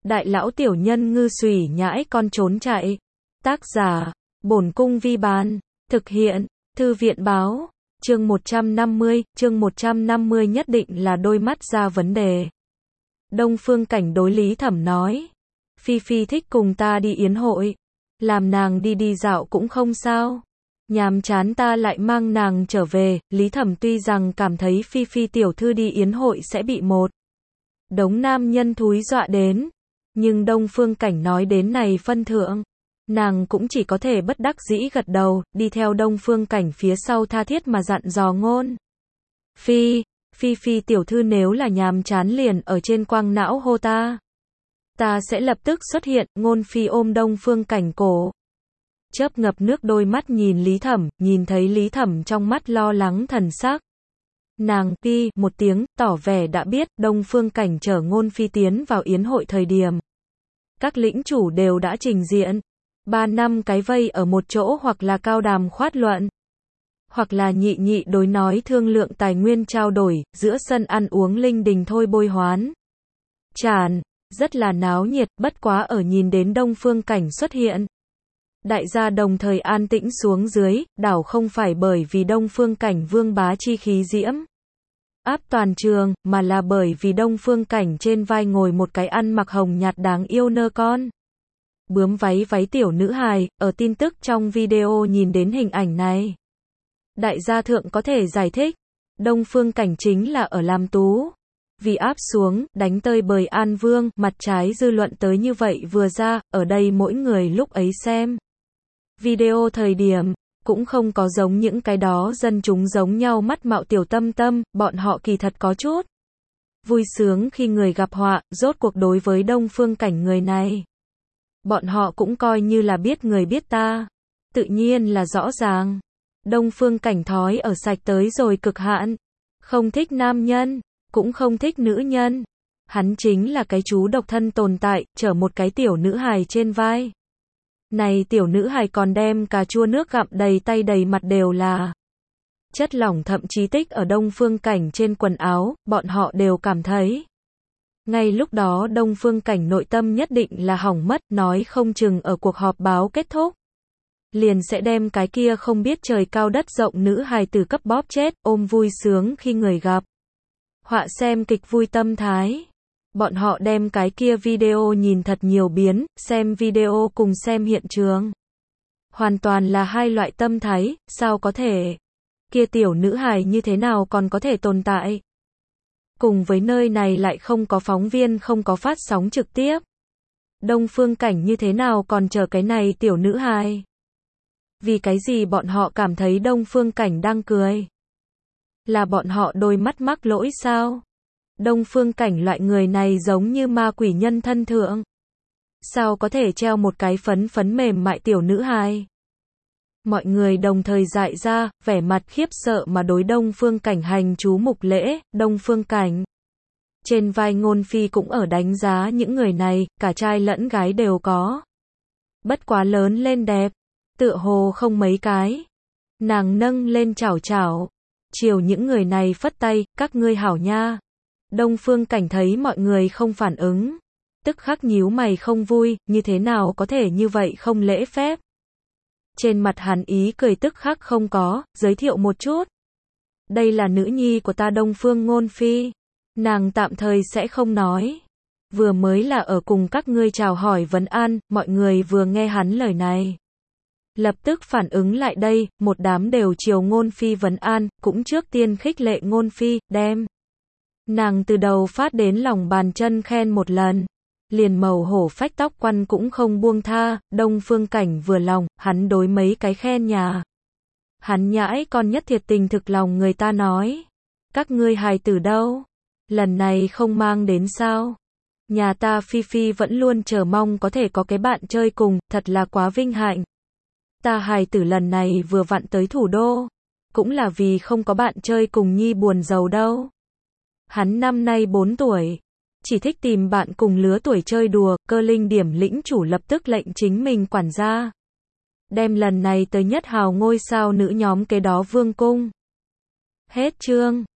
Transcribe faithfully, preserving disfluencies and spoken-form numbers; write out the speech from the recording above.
Đại lão tiểu nhân ngư xùy nhãi con trốn chạy. Tác giả, Bổn Cung Vi Bán. Thực hiện, Thư viện Báo. Chương một trăm năm mươi, chương một trăm năm mươi nhất định là đôi mắt ra vấn đề. Đông Phương Cảnh đối Lý Thẩm nói. Phi Phi thích cùng ta đi yến hội. Làm nàng đi đi dạo cũng không sao. Nhàm chán ta lại mang nàng trở về. Lý Thẩm tuy rằng cảm thấy Phi Phi tiểu thư đi yến hội sẽ bị một đống nam nhân thúi dọa đến. Nhưng Đông Phương Cảnh nói đến này phân thượng. Nàng cũng chỉ có thể bất đắc dĩ gật đầu, đi theo Đông Phương Cảnh phía sau tha thiết mà dặn dò ngôn. Phi, Phi Phi tiểu thư nếu là nhàm chán liền ở trên quang não hô ta. Ta sẽ lập tức xuất hiện. Ngôn Phi ôm Đông Phương Cảnh cổ. Chớp ngập nước đôi mắt nhìn Lý Thẩm, nhìn thấy Lý Thẩm trong mắt lo lắng thần sắc. Nàng pi một tiếng, tỏ vẻ đã biết. Đông Phương Cảnh chở Ngôn Phi tiến vào yến hội thời điểm. Các lĩnh chủ đều đã trình diện. Ba năm cái vây ở một chỗ hoặc là cao đàm khoát luận. Hoặc là nhị nhị đối nói thương lượng tài nguyên trao đổi, giữa sân ăn uống linh đình thôi bôi hoán. Tràn, rất là náo nhiệt, bất quá ở nhìn đến Đông Phương Cảnh xuất hiện. Đại gia đồng thời an tĩnh xuống dưới, đảo không phải bởi vì Đông Phương Cảnh vương bá chi khí diễm. Áp toàn trường, mà là bởi vì Đông Phương Cảnh trên vai ngồi một cái ăn mặc hồng nhạt đáng yêu nơ con. Bướm váy váy tiểu nữ hài, ở tin tức trong video nhìn đến hình ảnh này. Đại gia thượng có thể giải thích, Đông Phương Cảnh chính là ở làm tú. Vì áp xuống, đánh tơi bời An Vương, mặt trái dư luận tới như vậy vừa ra, ở đây mỗi người lúc ấy xem. Video thời điểm, cũng không có giống những cái đó dân chúng giống nhau mắt mạo tiểu tâm tâm, bọn họ kỳ thật có chút vui sướng khi người gặp họa, rốt cuộc đối với Đông Phương Cảnh người này. Bọn họ cũng coi như là biết người biết ta. Tự nhiên là rõ ràng. Đông Phương Cảnh thói ở sạch tới rồi cực hạn. Không thích nam nhân, cũng không thích nữ nhân. Hắn chính là cái chú độc thân tồn tại, chở một cái tiểu nữ hài trên vai. Này tiểu nữ hài còn đem cà chua nước gặm đầy tay đầy mặt đều là chất lỏng, thậm chí tích ở Đông Phương Cảnh trên quần áo, bọn họ đều cảm thấy. Ngay lúc đó Đông Phương Cảnh nội tâm nhất định là hỏng mất, nói không chừng ở cuộc họp báo kết thúc. Liền sẽ đem cái kia không biết trời cao đất rộng nữ hài tử cấp bóp chết, ôm vui sướng khi người gặp. Họa xem kịch vui tâm thái. Bọn họ đem cái kia video nhìn thật nhiều biến, xem video cùng xem hiện trường. Hoàn toàn là hai loại tâm thái, sao có thể? Kia tiểu nữ hài như thế nào còn có thể tồn tại? Cùng với nơi này lại không có phóng viên, không có phát sóng trực tiếp. Đông Phương Cảnh như thế nào còn chờ cái này tiểu nữ hài? Vì cái gì bọn họ cảm thấy Đông Phương Cảnh đang cười? Là bọn họ đôi mắt mắc lỗi sao? Đông Phương Cảnh loại người này giống như ma quỷ nhân thân thượng. Sao có thể treo một cái phấn phấn mềm mại tiểu nữ hài? Mọi người đồng thời dại ra, vẻ mặt khiếp sợ mà đối Đông Phương Cảnh hành chú mục lễ. Đông Phương Cảnh trên vai Ngôn Phi cũng ở đánh giá những người này, cả trai lẫn gái đều có. Bất quá lớn lên đẹp, tựa hồ không mấy cái. Nàng nâng lên chảo chảo, chiều những người này phất tay, các ngươi hảo nha. Đông Phương Cảnh thấy mọi người không phản ứng, tức khắc nhíu mày không vui, như thế nào có thể như vậy không lễ phép. Trên mặt hắn ý cười tức khắc không có, giới thiệu một chút. Đây là nữ nhi của ta Đông Phương Ngôn Phi. Nàng tạm thời sẽ không nói. Vừa mới là ở cùng các ngươi chào hỏi vấn an, mọi người vừa nghe hắn lời này. Lập tức phản ứng lại đây, một đám đều chiều Ngôn Phi vấn an, cũng trước tiên khích lệ Ngôn Phi, đem. Nàng từ đầu phát đến lòng bàn chân khen một lần. Liền màu hổ phách tóc quăn cũng không buông tha. Đông Phương Cảnh vừa lòng, hắn đối mấy cái khen nhà. Hắn nhãi con nhất thiệt tình thực lòng người ta nói. Các ngươi hài tử đâu? Lần này không mang đến sao? Nhà ta Phi Phi vẫn luôn chờ mong có thể có cái bạn chơi cùng, thật là quá vinh hạnh. Ta hài tử lần này vừa vặn tới thủ đô. Cũng là vì không có bạn chơi cùng nhi buồn giàu đâu. Hắn năm nay bốn tuổi. Chỉ thích tìm bạn cùng lứa tuổi chơi đùa. Cơ linh điểm lĩnh chủ lập tức lệnh chính mình quản gia. Đem lần này tới nhất hào ngôi sao nữ nhóm kế đó vương cung. Hết chương.